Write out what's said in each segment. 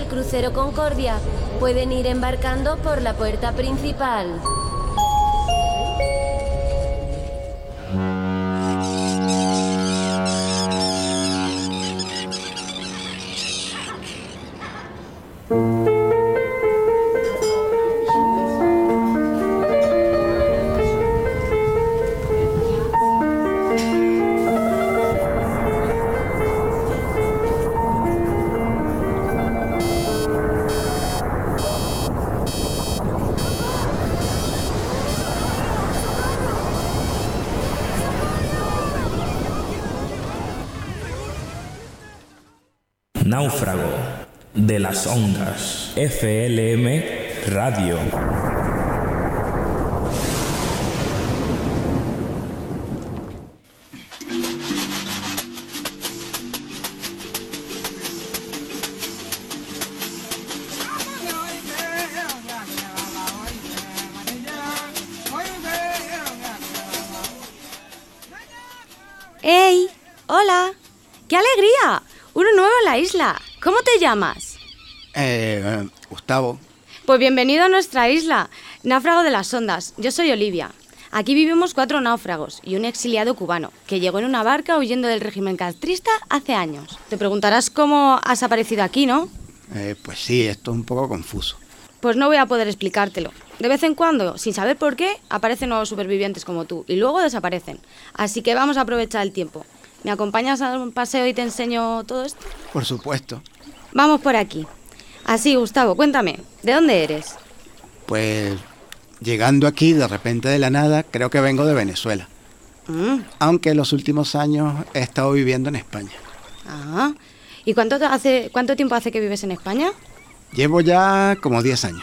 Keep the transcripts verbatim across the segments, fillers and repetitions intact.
crucero Concordia. Pueden ir embarcando por la puerta principal. Náufrago de las ondas. F L M Radio. ¡Ey! ¡Hola! ¡Qué alegría! Uno nuevo en la isla. ¿Cómo te llamas? Eh, eh, Gustavo. Pues bienvenido a nuestra isla, Náufrago de las Ondas. Yo soy Olivia. Aquí vivimos cuatro náufragos y un exiliado cubano que llegó en una barca huyendo del régimen castrista hace años. Te preguntarás cómo has aparecido aquí, ¿no? Eh, pues sí, esto es un poco confuso. Pues no voy a poder explicártelo. De vez en cuando, sin saber por qué, aparecen nuevos supervivientes como tú y luego desaparecen. Así que vamos a aprovechar el tiempo. ¿Me acompañas a un paseo y te enseño todo esto? Por supuesto. Vamos por aquí. Así, Gustavo, cuéntame, ¿de dónde eres? Pues llegando aquí de repente de la nada, creo que vengo de Venezuela. Mm. Aunque en los últimos años he estado viviendo en España. Ah. ¿Y cuánto, te hace, cuánto tiempo hace que vives en España? Llevo ya como diez años.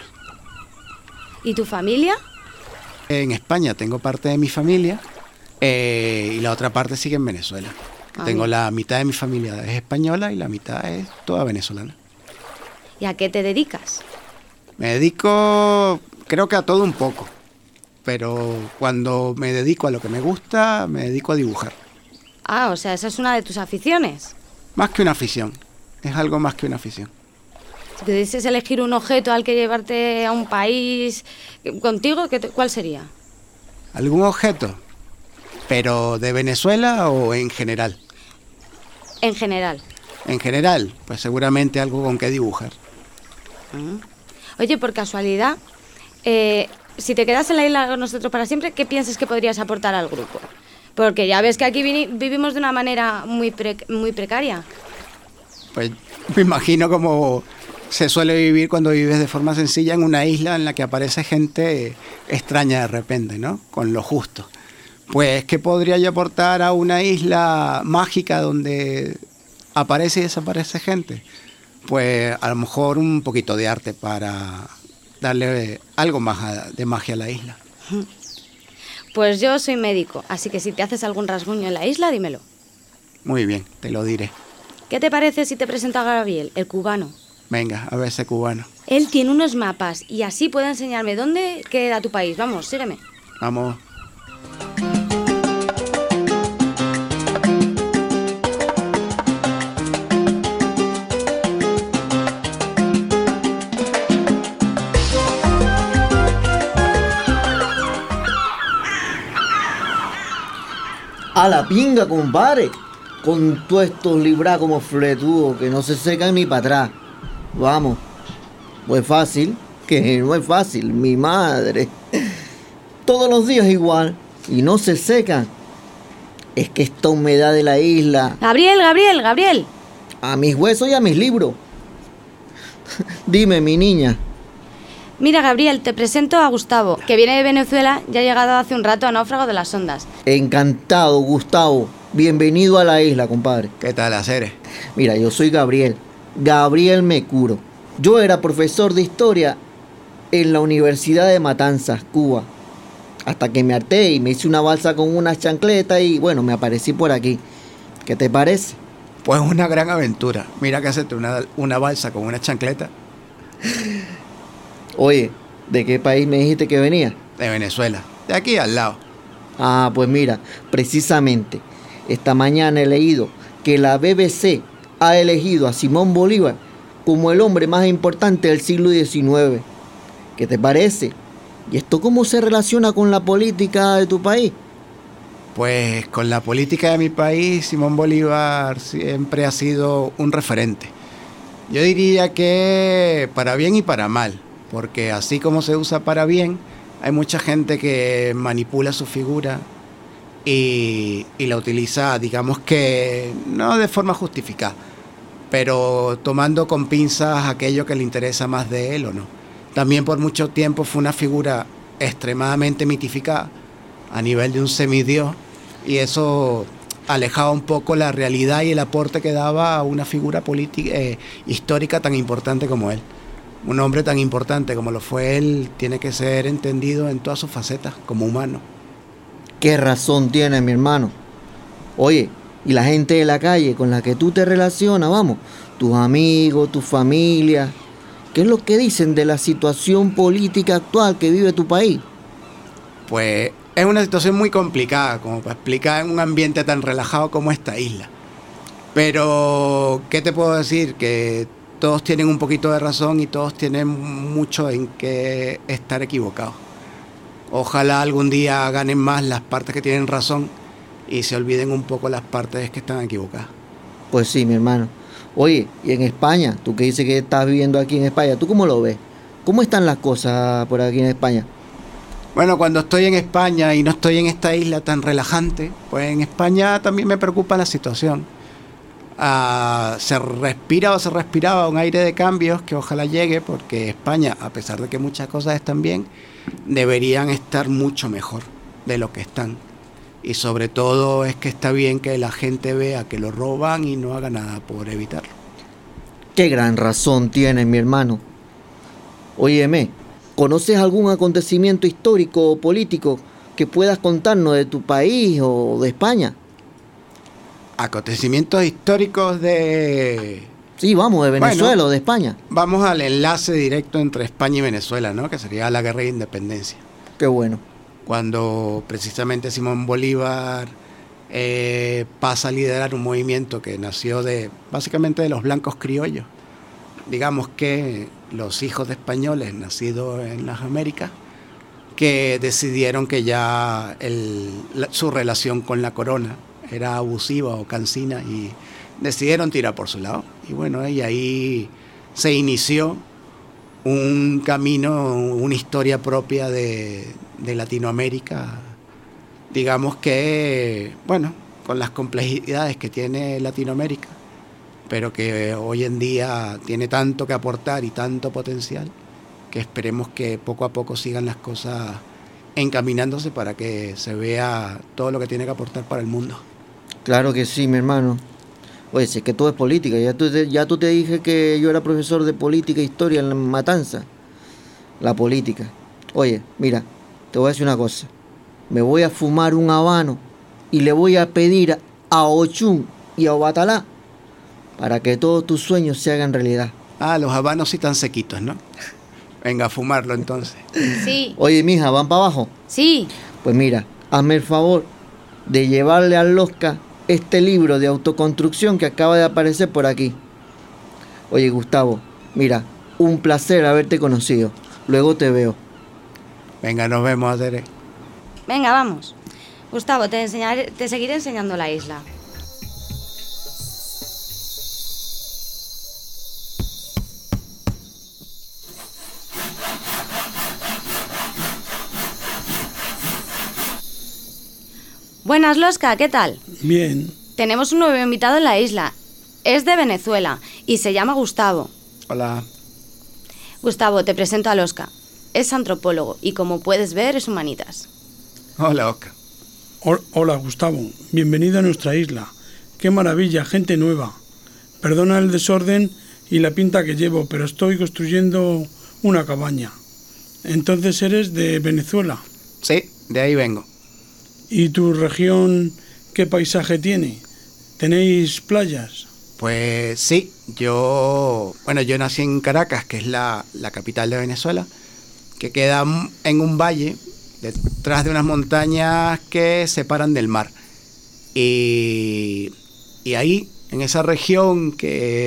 ¿Y tu familia? En España tengo parte de mi familia eh, y la otra parte sigue en Venezuela. Ah, tengo bien. la mitad de mi familia es española y la mitad es toda venezolana. ¿Y a qué te dedicas? Me dedico, creo que a todo un poco, pero cuando me dedico a lo que me gusta, me dedico a dibujar. Ah, o sea, esa es una de tus aficiones. Más que una afición, es algo más que una afición. Si pudieses elegir un objeto al que llevarte a un país contigo, ¿qué te- ¿cuál sería? ¿Algún objeto? ¿Pero de Venezuela o en general? En general. En general, pues seguramente algo con que dibujar. Mm. Oye, por casualidad, eh, si te quedas en la isla con nosotros para siempre, ¿qué piensas que podrías aportar al grupo? Porque ya ves que aquí vini- vivimos de una manera muy, pre- muy precaria. Pues me imagino como se suele vivir cuando vives de forma sencilla en una isla en la que aparece gente extraña de repente, ¿no? Con lo justo. Pues, ¿qué podría yo aportar a una isla mágica donde aparece y desaparece gente? Pues a lo mejor un poquito de arte para darle algo más a- de magia a la isla. Pues yo soy médico, así que si te haces algún rasguño en la isla, dímelo. Muy bien, te lo diré. ¿Qué te parece si te presento a Gabriel, el cubano? Venga, a ver ese cubano. Él tiene unos mapas y así puede enseñarme dónde queda tu país. Vamos, sígueme. Vamos. A la pinga, compadre. Con todos estos libras como fletudos que no se secan ni para atrás. Vamos. No es fácil. Que no es fácil, mi madre. Todos los días igual. Y no se secan. Es que esta humedad de la isla. Gabriel, Gabriel, Gabriel. A mis huesos y a mis libros. Dime, mi niña. Mira, Gabriel, te presento a Gustavo, que viene de Venezuela y ha llegado hace un rato a Náufrago de las Ondas. Encantado, Gustavo. Bienvenido a la isla, compadre. ¿Qué tal, Aceres? Mira, yo soy Gabriel. Gabriel Mecuro. Yo era profesor de historia en la Universidad de Matanzas, Cuba. Hasta que me harté y me hice una balsa con unas chancletas y bueno, me aparecí por aquí. ¿Qué te parece? Pues una gran aventura. Mira que hacerte una, una balsa con una chancleta. Oye, ¿de qué país me dijiste que venía? De Venezuela, de aquí al lado. Ah, pues mira, precisamente, esta mañana he leído que la B B C ha elegido a Simón Bolívar como el hombre más importante del siglo diecinueve. ¿Qué te parece? ¿Y esto cómo se relaciona con la política de tu país? Pues con la política de mi país, Simón Bolívar siempre ha sido un referente. Yo diría que para bien y para mal, porque así como se usa para bien, hay mucha gente que manipula su figura y, y la utiliza, digamos que no de forma justificada, pero tomando con pinzas aquello que le interesa más de él o no. También por mucho tiempo fue una figura extremadamente mitificada a nivel de un semidios, y eso alejaba un poco la realidad y el aporte que daba a una figura política, eh, histórica tan importante como él. Un hombre tan importante como lo fue él tiene que ser entendido en todas sus facetas como humano. ¿Qué razón tiene, mi hermano? Oye, y la gente de la calle con la que tú te relacionas, vamos, tus amigos, tu familia, ¿qué es lo que dicen de la situación política actual que vive tu país? Pues es una situación muy complicada, como para explicar en un ambiente tan relajado como esta isla. Pero, ¿qué te puedo decir? Que todos tienen un poquito de razón y todos tienen mucho en qué estar equivocados. Ojalá algún día ganen más las partes que tienen razón y se olviden un poco las partes que están equivocadas. Pues sí, mi hermano. Oye, y en España, tú que dices que estás viviendo aquí en España, ¿tú cómo lo ves? ¿Cómo están las cosas por aquí en España? Bueno, cuando estoy en España y no estoy en esta isla tan relajante, pues en España también me preocupa la situación. Uh, se respira o se respiraba un aire de cambios que ojalá llegue, porque España, a pesar de que muchas cosas están bien, deberían estar mucho mejor de lo que están. Y sobre todo es que está bien que la gente vea que lo roban y no haga nada por evitarlo. Qué gran razón tienes, mi hermano. Óyeme, ¿conoces algún acontecimiento histórico o político que puedas contarnos de tu país o de España? Acontecimientos históricos de... Sí, vamos, de Venezuela bueno, o de España. Vamos al enlace directo entre España y Venezuela, ¿no? Que sería la guerra de independencia. Qué bueno. Cuando precisamente Simón Bolívar eh, pasa a liderar un movimiento que nació de básicamente de los blancos criollos. Digamos que los hijos de españoles nacidos en las Américas, que decidieron que ya el, la, su relación con la corona era abusiva o cansina y decidieron tirar por su lado. Y bueno, y ahí se inició un camino, una historia propia de, de Latinoamérica, digamos que, bueno, con las complejidades que tiene Latinoamérica, pero que hoy en día tiene tanto que aportar y tanto potencial, que esperemos que poco a poco sigan las cosas encaminándose para que se vea todo lo que tiene que aportar para el mundo. Claro que sí, mi hermano. Oye, si es que todo es política. Ya tú, te, ya tú te dije que yo era profesor de política e historia en La Matanza. La política. Oye, mira, te voy a decir una cosa. Me voy a fumar un habano y le voy a pedir a Ochun y a Obatalá para que todos tus sueños se hagan realidad. Ah, los habanos sí están sequitos, ¿no? Venga, a fumarlo entonces. Sí. Oye, mija, ¿van para abajo? Sí. Pues mira, hazme el favor de llevarle al Losca este libro de autoconstrucción que acaba de aparecer por aquí. Oye, Gustavo, mira, un placer haberte conocido. Luego te veo. Venga, nos vemos, Adere. Venga, vamos. Gustavo, te enseñaré, te seguiré enseñando la isla. Buenas, Losca, ¿qué tal? Bien. Tenemos un nuevo invitado en la isla. Es de Venezuela y se llama Gustavo. Hola. Gustavo, te presento a Losca. Es antropólogo y, como puedes ver, es humanitas. Hola, Oscar. O- Hola, Gustavo. Bienvenido a nuestra isla. Qué maravilla, gente nueva. Perdona el desorden y la pinta que llevo, pero estoy construyendo una cabaña. Entonces eres de Venezuela. Sí, de ahí vengo. ¿Y tu región qué paisaje tiene? ¿Tenéis playas? Pues sí, yo, bueno, yo nací en Caracas, que es la, la capital de Venezuela, que queda en un valle detrás de unas montañas que separan del mar. Y, y ahí, en esa región que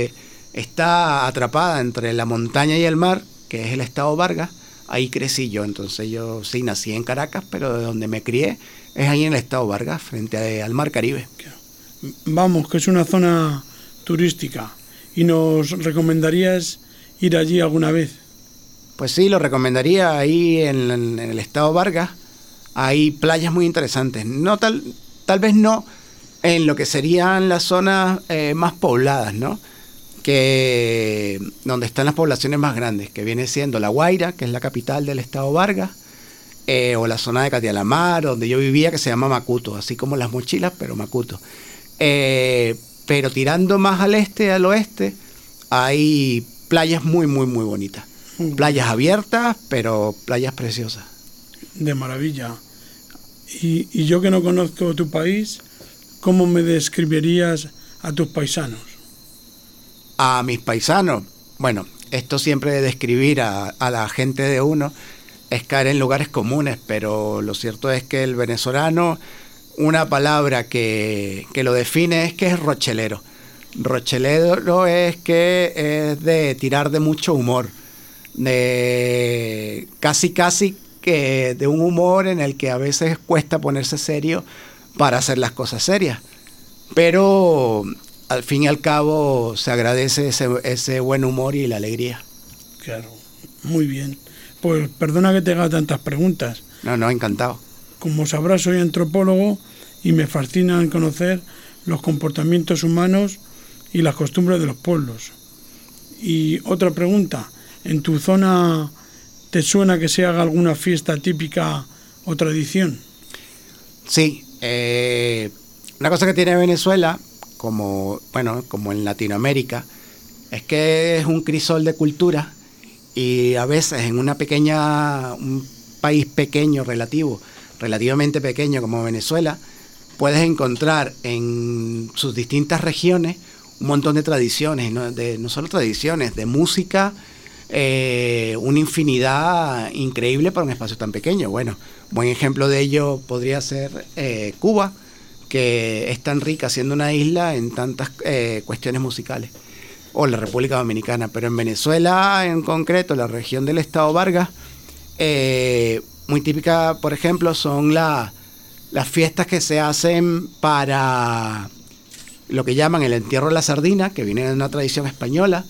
está atrapada entre la montaña y el mar, que es el estado Vargas. Ahí crecí yo, entonces yo sí nací en Caracas, pero de donde me crié es ahí en el estado Vargas, frente a, al mar Caribe. Vamos, que es una zona turística. ¿Y nos recomendarías ir allí alguna vez? Pues sí, lo recomendaría. Ahí en, en el estado Vargas hay playas muy interesantes. No tal, tal vez no en lo que serían las zonas eh, más pobladas, ¿no? Que donde están las poblaciones más grandes, que viene siendo La Guaira, que es la capital del estado Vargas, eh, o la zona de Catialamar, donde yo vivía, que se llama Macuto, así como Las Mochilas, pero Macuto. Eh, pero tirando más al este, al oeste, hay playas muy, muy, muy bonitas. Playas abiertas, pero playas preciosas. De maravilla. Y, y yo que no conozco tu país, ¿cómo me describirías a tus paisanos? A mis paisanos, bueno, esto siempre de describir a, a la gente de uno es caer en lugares comunes, pero lo cierto es que el venezolano, una palabra que, que lo define es que es rochelero. Rochelero es que es de tirar de mucho humor, de casi casi que de un humor en el que a veces cuesta ponerse serio para hacer las cosas serias, pero al fin y al cabo se agradece ese, ese buen humor y la alegría. Claro, muy bien. Pues perdona que te haga tantas preguntas. No, no, encantado. Como sabrás, soy antropólogo y me fascina conocer los comportamientos humanos y las costumbres de los pueblos. Y otra pregunta, ¿en tu zona te suena que se haga alguna fiesta típica o tradición? Sí, eh, una cosa que tiene Venezuela, como bueno, como en Latinoamérica, es que es un crisol de cultura y a veces en una pequeña, un país pequeño relativo, relativamente pequeño como Venezuela, puedes encontrar en sus distintas regiones un montón de tradiciones, no, de, no solo tradiciones, de música, eh, una infinidad increíble para un espacio tan pequeño. Bueno, buen ejemplo de ello podría ser eh, Cuba, que es tan rica siendo una isla en tantas eh, cuestiones musicales, o la República Dominicana, pero en Venezuela en concreto, la región del estado Vargas, eh, muy típica, por ejemplo, son la, las fiestas que se hacen para lo que llaman el entierro de la sardina, que viene de una tradición española,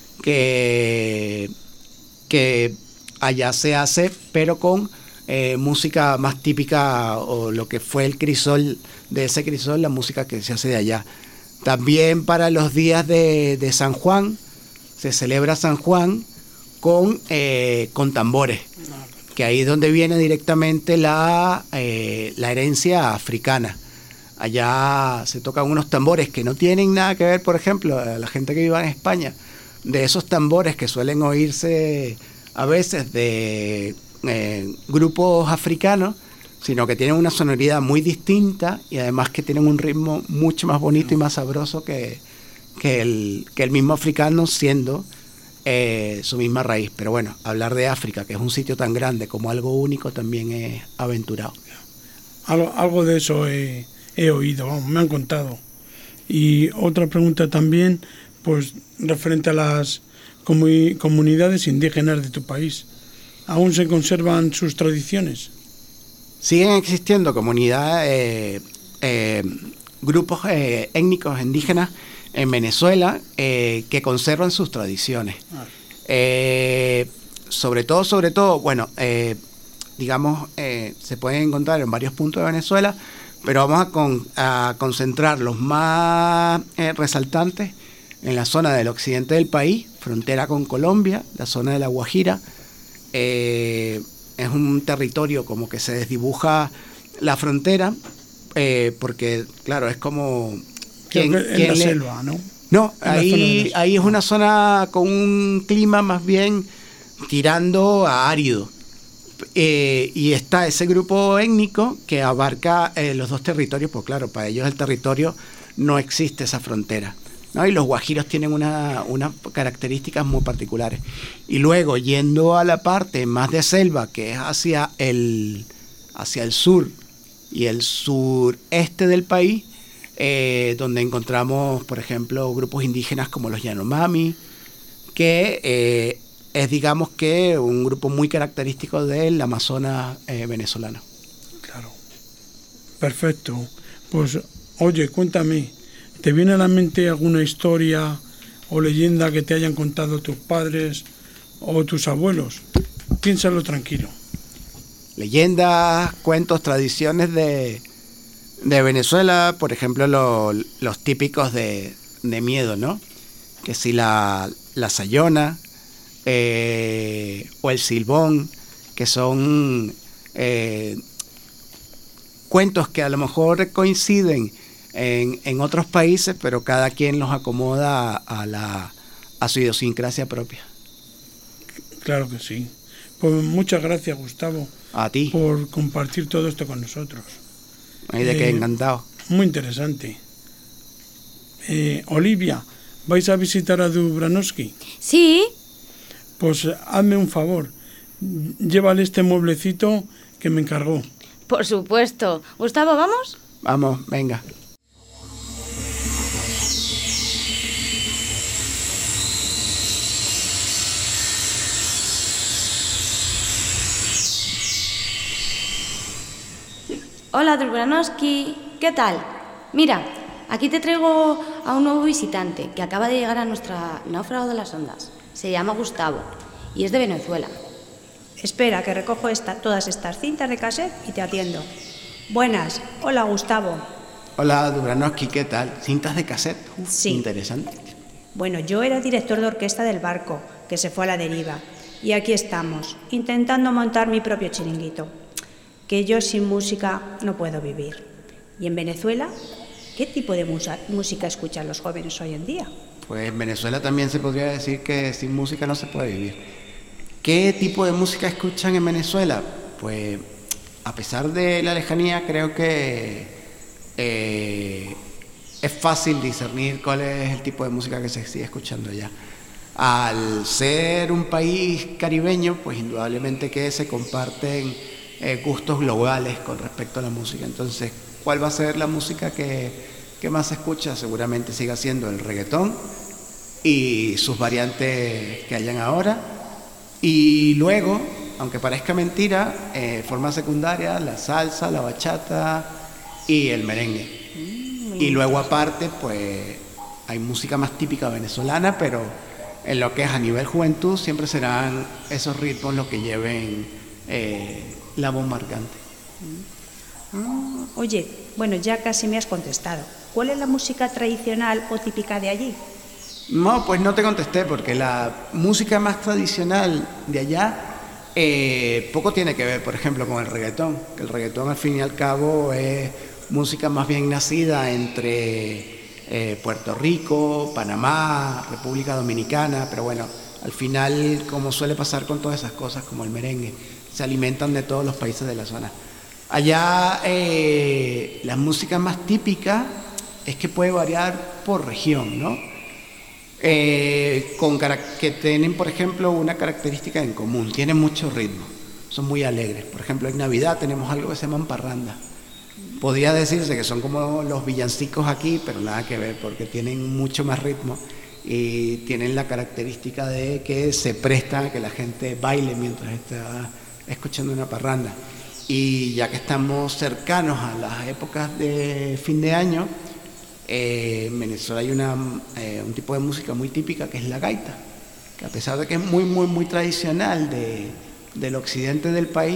que, que allá se hace, pero con eh, música más típica, o lo que fue el crisol de ese crisol, la música que se hace de allá. También para los días de, de San Juan, se celebra San Juan con, eh, con tambores, que ahí es donde viene directamente la, eh, la herencia africana. Allá se tocan unos tambores que no tienen nada que ver, por ejemplo, a la gente que vive en España, de esos tambores que suelen oírse a veces de eh, grupos africanos, sino que tienen una sonoridad muy distinta y además que tienen un ritmo mucho más bonito y más sabroso que, que, el, que el mismo africano, siendo eh, su misma raíz. Pero bueno, hablar de África, que es un sitio tan grande como algo único, también es aventurado. Algo, algo de eso he, he oído, vamos, me han contado. Y otra pregunta también, pues referente a las comu- comunidades indígenas de tu país. ¿Aún se conservan sus tradiciones? Siguen existiendo comunidades, eh, eh, grupos eh, étnicos indígenas en Venezuela eh, que conservan sus tradiciones. Ah. Eh, sobre todo, sobre todo, bueno, eh, digamos, eh, se pueden encontrar en varios puntos de Venezuela, pero vamos a, con, a concentrar los más eh, resaltantes en la zona del occidente del país, frontera con Colombia, la zona de La Guajira. Eh, es un territorio como que se desdibuja la frontera, eh, porque claro, es como ¿quién, en ¿quién la le... selva, ¿no? No, ahí, ahí es una zona con un clima más bien tirando a árido, eh, y está ese grupo étnico que abarca eh, los dos territorios, pues claro, para ellos el territorio no existe esa frontera, ¿no? Y los guajiros tienen una, unas características muy particulares. Y luego, yendo a la parte más de selva, que es hacia el, hacia el sur y el sureste del país, eh, donde encontramos, por ejemplo, grupos indígenas como los Yanomami, que eh, es, digamos que, un grupo muy característico del Amazonas eh, venezolano. Claro. Perfecto. Pues, oye, cuéntame, ¿te viene a la mente alguna historia o leyenda que te hayan contado tus padres o tus abuelos? Piénsalo tranquilo. Leyendas, cuentos, tradiciones de, de Venezuela, por ejemplo, lo, los típicos de, de miedo, ¿no? Que si la, la sayona eh, o el silbón, que son eh, cuentos que a lo mejor coinciden en, en otros países, pero cada quien los acomoda a, a, la, a su idiosincrasia propia. Claro que sí. Pues muchas gracias, Gustavo, a ti por compartir todo esto con nosotros. Ay, de eh, que encantado. Muy interesante. Eh, Olivia, ¿vais a visitar a Dubranowski? Sí. Pues hazme un favor, llévale este mueblecito que me encargó. Por supuesto. Gustavo, ¿vamos? Vamos, venga. Hola, Dubranowski, ¿qué tal? Mira, aquí te traigo a un nuevo visitante que acaba de llegar a nuestra Náufrago de las Ondas. Se llama Gustavo y es de Venezuela. Espera, que recojo esta, todas estas cintas de cassette y te atiendo. Buenas, hola Gustavo. Hola Dubranowski, ¿qué tal? ¿Cintas de cassette? Uf, sí. Interesante. Bueno, yo era director de orquesta del barco, que se fue a la deriva. Y aquí estamos, intentando montar mi propio chiringuito. Que yo sin música no puedo vivir. ¿Y en Venezuela? ¿Qué tipo de musa- música escuchan los jóvenes hoy en día? Pues en Venezuela también se podría decir que sin música no se puede vivir. ¿Qué tipo de música escuchan en Venezuela? Pues a pesar de la lejanía, creo que eh, es fácil discernir cuál es el tipo de música que se sigue escuchando allá. Al ser un país caribeño, pues indudablemente que se comparten eh, gustos globales con respecto a la música. Entonces, ¿cuál va a ser la música que, que más se escucha? Seguramente siga siendo el reggaetón y sus variantes que hayan ahora. Y luego, aunque parezca mentira, eh, forma secundaria, la salsa, la bachata y el merengue. Mm, y luego aparte, pues hay música más típica venezolana, pero en lo que es a nivel juventud siempre serán esos ritmos los que lleven eh, la voz marcante. Ah, oye, bueno, ya casi me has contestado. ¿Cuál es la música tradicional o típica de allí? No, pues no te contesté, porque la música más tradicional de allá eh, poco tiene que ver, por ejemplo, con el reggaetón. Que el reggaetón, al fin y al cabo, es música más bien nacida entre eh, Puerto Rico, Panamá, República Dominicana, pero bueno, al final, como suele pasar con todas esas cosas, como el merengue, se alimentan de todos los países de la zona. Allá eh, la música más típica es que puede variar por región, ¿no? Eh, con que tienen, por ejemplo, una característica en común, tienen mucho ritmo, son muy alegres. Por ejemplo, en Navidad tenemos algo que se llaman parrandas. Podría decirse que son como los villancicos aquí, pero nada que ver, porque tienen mucho más ritmo y tienen la característica de que se prestan a que la gente baile mientras está escuchando una parranda. Y ya que estamos cercanos a las épocas de fin de año, Eh, en Venezuela hay una, eh, un tipo de música muy típica que es la gaita, que a pesar de que es muy, muy, muy tradicional de, del occidente del país,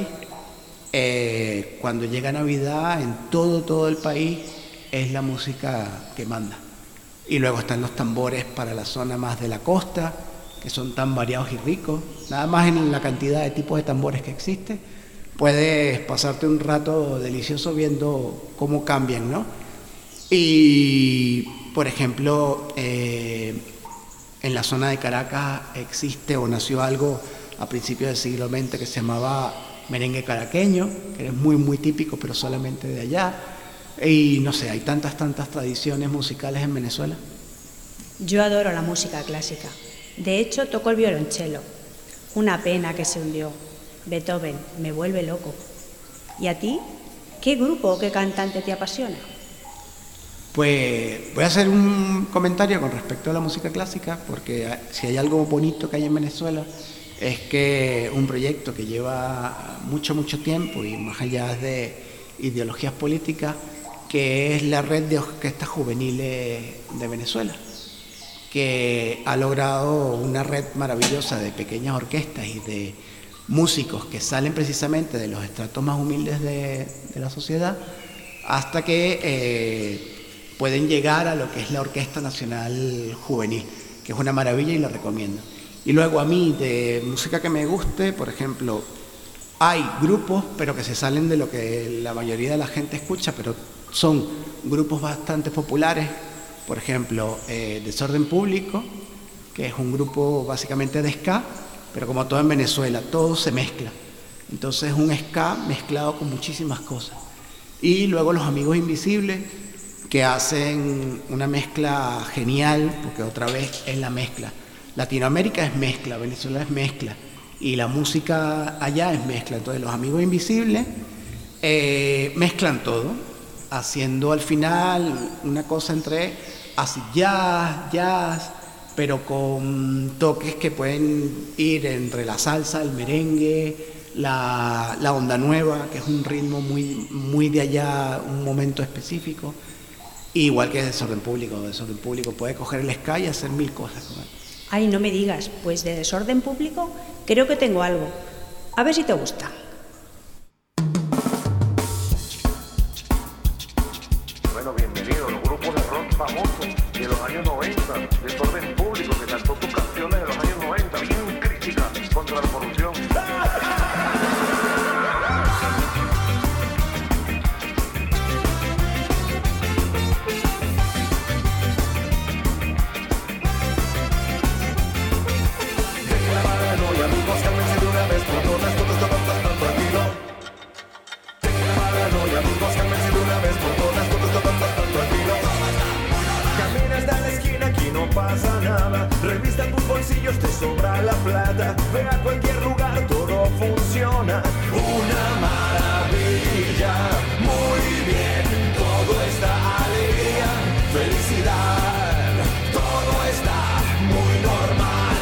eh, cuando llega Navidad en todo, todo el país es la música que manda. Y luego están los tambores para la zona más de la costa, que son tan variados y ricos. Nada más en la cantidad de tipos de tambores que existe, puedes pasarte un rato delicioso viendo cómo cambian, ¿no? Y, por ejemplo, eh, en la zona de Caracas existe o nació algo a principios del siglo veinte que se llamaba merengue caraqueño, que es muy, muy típico, pero solamente de allá. Y no sé, hay tantas, tantas tradiciones musicales en Venezuela. Yo adoro la música clásica. De hecho, toco el violonchelo. Una pena que se hundió. Beethoven me vuelve loco. ¿Y a ti? ¿Qué grupo o qué cantante te apasiona? Pues voy a hacer un comentario con respecto a la música clásica, porque si hay algo bonito que hay en Venezuela es que un proyecto que lleva mucho, mucho tiempo y más allá de ideologías políticas, que es la Red de Orquestas Juveniles de Venezuela, que ha logrado una red maravillosa de pequeñas orquestas y de músicos que salen precisamente de los estratos más humildes de, de la sociedad hasta que eh, pueden llegar a lo que es la Orquesta Nacional Juvenil, que es una maravilla y la recomiendo. Y luego a mí, de música que me guste, por ejemplo, hay grupos, pero que se salen de lo que la mayoría de la gente escucha, pero son grupos bastante populares. Por ejemplo, eh, Desorden Público, que es un grupo básicamente de ska, pero como todo en Venezuela, todo se mezcla. Entonces es un ska mezclado con muchísimas cosas. Y luego Los Amigos Invisibles, que hacen una mezcla genial, porque otra vez es la mezcla. Latinoamérica es mezcla, Venezuela es mezcla, y la música allá es mezcla. Entonces Los Amigos Invisibles eh, mezclan todo, haciendo al final una cosa entre acid jazz, jazz, pero con toques que pueden ir entre la salsa, el merengue, la, la onda nueva, que es un ritmo muy, muy de allá, un momento específico. Igual que Desorden Público, Desorden Público puede coger el ska y hacer mil cosas con él. Ay, no me digas, pues de Desorden Público creo que tengo algo. A ver si te gusta. Bueno, bienvenido, los grupos de rock famosos de los años noventa, Desorden Público, que cantó sus canciones de los años noventa, bien críticas contra la corrupción. Pasa nada, revista tus bolsillos, te sobra la plata, ve a cualquier lugar, todo funciona, una maravilla, muy bien, todo está alegría, felicidad, todo está muy normal.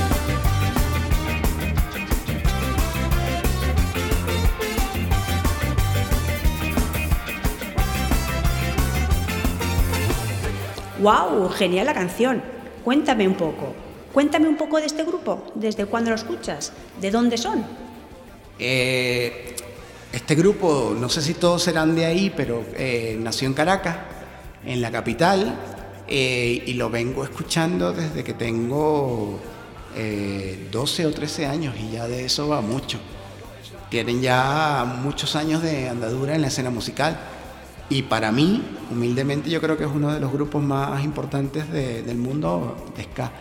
¡Wow! Genial la canción. Cuéntame un poco. Cuéntame un poco de este grupo. ¿Desde cuándo lo escuchas? ¿De dónde son? Eh, este grupo, no sé si todos serán de ahí, pero eh, nació en Caracas, en la capital, eh, y lo vengo escuchando desde que tengo eh, doce o trece años, y ya de eso va mucho. Tienen ya muchos años de andadura en la escena musical. Y para mí, humildemente, yo creo que es uno de los grupos más importantes de, del mundo de ska.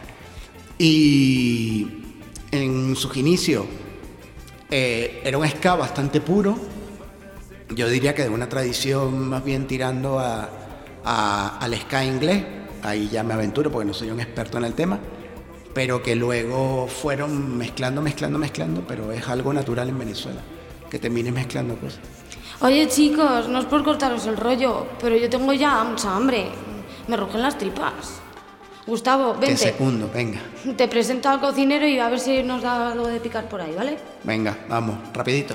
Y en sus inicios eh, era un ska bastante puro. Yo diría que de una tradición más bien tirando a, a, al ska inglés. Ahí ya me aventuro porque no soy un experto en el tema. Pero que luego fueron mezclando, mezclando, mezclando. Pero es algo natural en Venezuela, que termines mezclando cosas. Oye, chicos, no es por cortaros el rollo, pero yo tengo ya mucha hambre. Me rugen las tripas. Gustavo, vente. Te secundo, venga. Te presento al cocinero y a ver si nos da algo de picar por ahí, ¿vale? Venga, vamos, rapidito.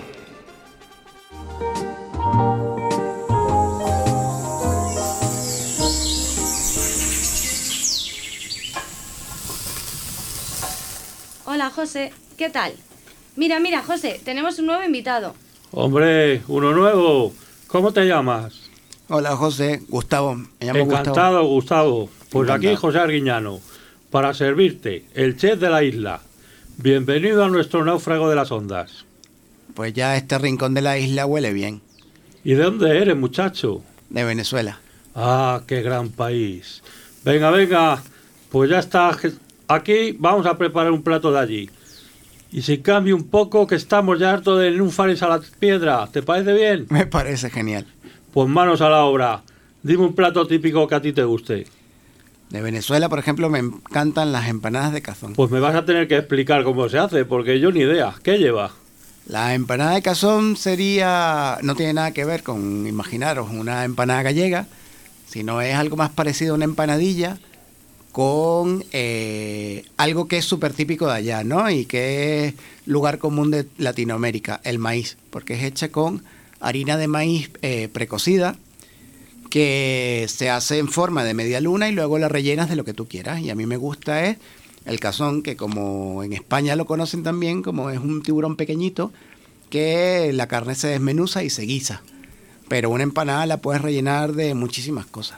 Hola, José. ¿Qué tal? Mira, mira, José, tenemos un nuevo invitado. Hombre, uno nuevo. ¿Cómo te llamas? Hola, José. Gustavo. Me llamo Encantado, Gustavo. Gustavo. Pues Encantado. Aquí José Arguiñano, para servirte, el chef de la isla. Bienvenido a nuestro náufrago de las ondas. Pues ya este rincón de la isla huele bien. ¿Y de dónde eres, muchacho? De Venezuela. Ah, qué gran país. Venga, venga, pues ya está. Aquí vamos a preparar un plato de allí. Y si cambio un poco, que estamos ya hartos de lunfares a la piedra. ¿Te parece bien? Me parece genial. Pues manos a la obra. Dime un plato típico que a ti te guste. De Venezuela, por ejemplo, me encantan las empanadas de cazón. Pues me vas a tener que explicar cómo se hace, porque yo ni idea. ¿Qué lleva? La empanada de cazón sería... No tiene nada que ver con, imaginaros, una empanada gallega, sino es algo más parecido a una empanadilla con eh, algo que es súper típico de allá, ¿no? Y que es lugar común de Latinoamérica, el maíz, porque es hecha con harina de maíz eh, precocida, que se hace en forma de media luna y luego la rellenas de lo que tú quieras. Y a mí me gusta es el cazón, que como en España lo conocen también, como es un tiburón pequeñito, que la carne se desmenuza y se guisa. Pero una empanada la puedes rellenar de muchísimas cosas.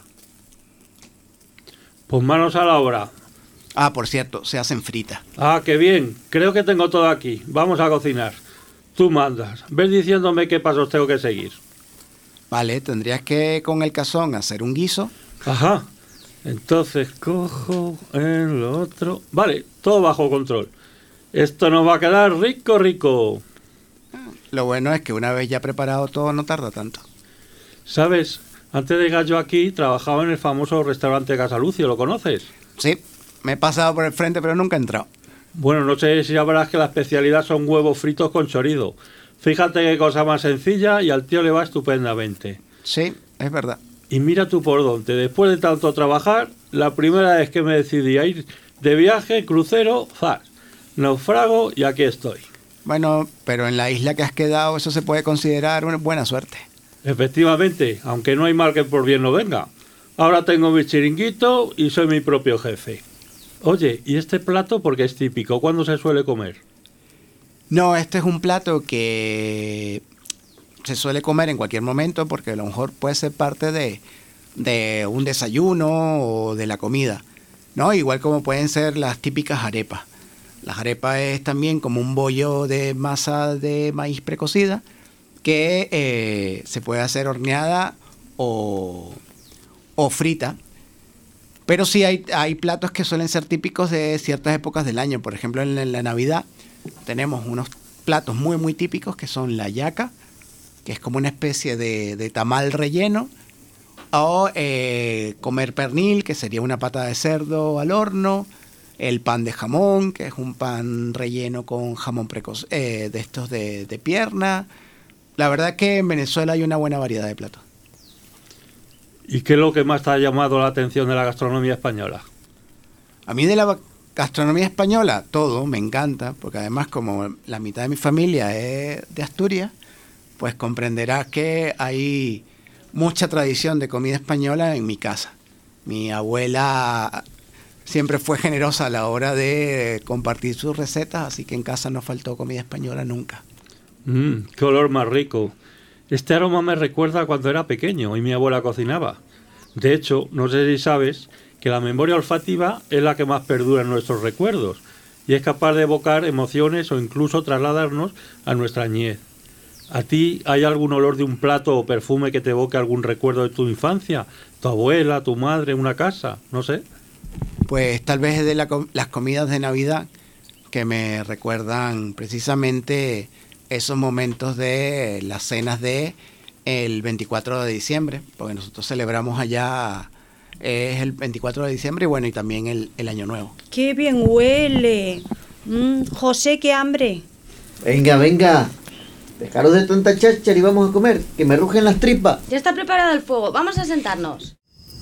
Pues manos a la obra. Ah, por cierto, se hacen fritas. Ah, qué bien. Creo que tengo todo aquí. Vamos a cocinar. Tú mandas. Ves diciéndome qué pasos tengo que seguir. Vale, tendrías que con el cazón hacer un guiso. Ajá. Entonces cojo el otro. Vale, todo bajo control. Esto nos va a quedar rico, rico. Lo bueno es que una vez ya preparado todo no tarda tanto. ¿Sabes? Antes de llegar yo aquí, trabajaba en el famoso restaurante Casalucio, ¿lo conoces? Sí, me he pasado por el frente, pero nunca he entrado. Bueno, no sé si sabrás que la especialidad son huevos fritos con chorizo. Fíjate qué cosa más sencilla y al tío le va estupendamente. Sí, es verdad. Y mira tú por dónde, después de tanto trabajar, la primera vez que me decidí a ir de viaje, crucero, ¡zas! Naufrago y aquí estoy. Bueno, pero en la isla que has quedado eso se puede considerar una buena suerte. Efectivamente, aunque no hay mal que por bien no venga. Ahora tengo mi chiringuito y soy mi propio jefe. Oye, ¿y este plato por qué es típico? ¿Cuándo se suele comer? No, este es un plato que se suele comer en cualquier momento porque a lo mejor puede ser parte de, de un desayuno o de la comida, ¿no? Igual como pueden ser las típicas arepas. Las arepas es también como un bollo de masa de maíz precocida que eh, se puede hacer horneada o, o frita. Pero sí hay, hay platos que suelen ser típicos de ciertas épocas del año. Por ejemplo, en la, en la Navidad tenemos unos platos muy, muy típicos que son la yaca, que es como una especie de, de tamal relleno, o eh, comer pernil, que sería una pata de cerdo al horno, el pan de jamón, que es un pan relleno con jamón precoz, eh, de estos de, de pierna. La verdad es que en Venezuela hay una buena variedad de platos. ¿Y qué es lo que más te ha llamado la atención de la gastronomía española? A mí de la gastronomía española, todo me encanta, porque además como la mitad de mi familia es de Asturias, pues comprenderás que hay mucha tradición de comida española en mi casa. Mi abuela siempre fue generosa a la hora de compartir sus recetas, así que en casa no faltó comida española nunca. Mmm, qué olor más rico. Este aroma me recuerda a cuando era pequeño y mi abuela cocinaba. De hecho, no sé si sabes que la memoria olfativa es la que más perdura en nuestros recuerdos y es capaz de evocar emociones o incluso trasladarnos a nuestra niñez. ¿A ti hay algún olor de un plato o perfume que te evoque algún recuerdo de tu infancia? ¿Tu abuela, tu madre, una casa? No sé. Pues tal vez de la, las comidas de Navidad que me recuerdan precisamente esos momentos de las cenas de el veinticuatro de diciembre, porque nosotros celebramos allá, eh, es el veinticuatro de diciembre y bueno, y también el, el Año Nuevo. ¡Qué bien huele! Mm, José, qué hambre. Venga, venga. Dejaros de tanta cháchara y vamos a comer, que me rugen las tripas. Ya está preparado el fuego, vamos a sentarnos.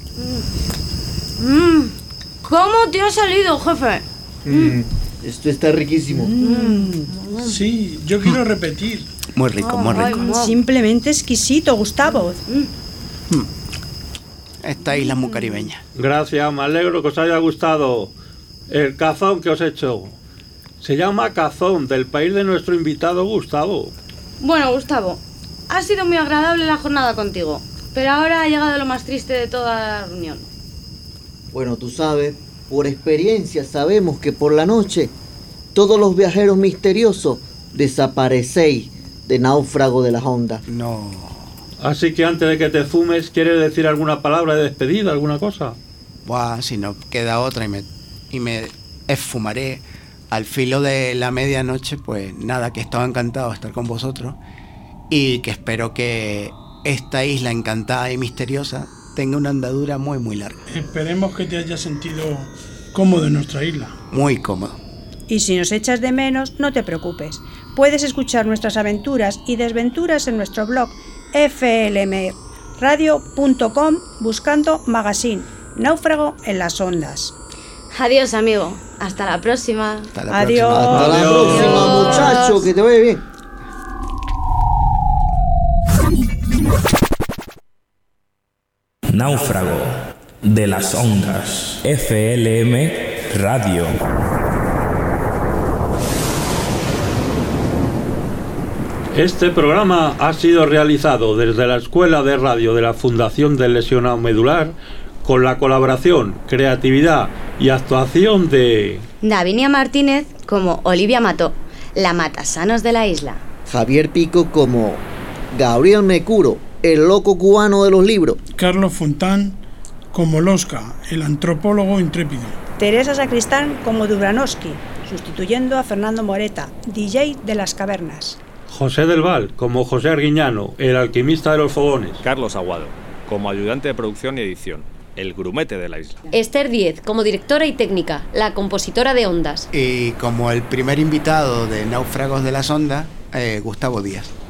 Mmm, ¿cómo te ha salido, jefe? Mm, esto está riquísimo. Mm. Sí, yo quiero repetir. Muy rico, muy rico. Ay, simplemente exquisito, Gustavo. Mm. Esta isla es muy caribeña. Gracias, me alegro que os haya gustado el cazón que os he hecho. Se llama cazón, del país de nuestro invitado Gustavo. Bueno, Gustavo, ha sido muy agradable la jornada contigo, pero ahora ha llegado lo más triste de toda la reunión. Bueno, tú sabes, por experiencia sabemos que por la noche todos los viajeros misteriosos desaparecéis de náufrago de las ondas. No. Así que antes de que te fumes, ¿quieres decir alguna palabra de despedida, alguna cosa? Buah, si no queda otra y me, y me esfumaré al filo de la medianoche, pues nada, que estaba encantado de estar con vosotros y que espero que esta isla encantada y misteriosa tenga una andadura muy muy larga. Esperemos que te hayas sentido cómodo en nuestra isla. Muy cómodo. Y si nos echas de menos, no te preocupes. Puedes escuchar nuestras aventuras y desventuras en nuestro blog f l m radio punto com buscando Magazine, Náufrago en las Ondas. Adiós, amigo. Hasta la próxima. Hasta la Adiós. próxima. Hasta la Adiós. próxima, muchacho, que te vaya bien. Náufrago de las ondas. F L M Radio. Este programa ha sido realizado desde la Escuela de Radio de la Fundación del Lesionado Medular con la colaboración, creatividad y actuación de Davinia Martínez como Olivia Mató, la matasanos de la isla. Javier Pico como Gabriel Mecuro, el loco cubano de los libros. Carlos Fontán como Losca, el antropólogo intrépido. Teresa Sacristán como Dubranowski, sustituyendo a Fernando Moreta, D J de las cavernas. José del Val como José Arguiñano, el alquimista de los fogones. Carlos Aguado, como ayudante de producción y edición, el grumete de la isla. Esther Díez como directora y técnica, la compositora de ondas. Y como el primer invitado de Náufragos de las Ondas, eh, Gustavo Díaz.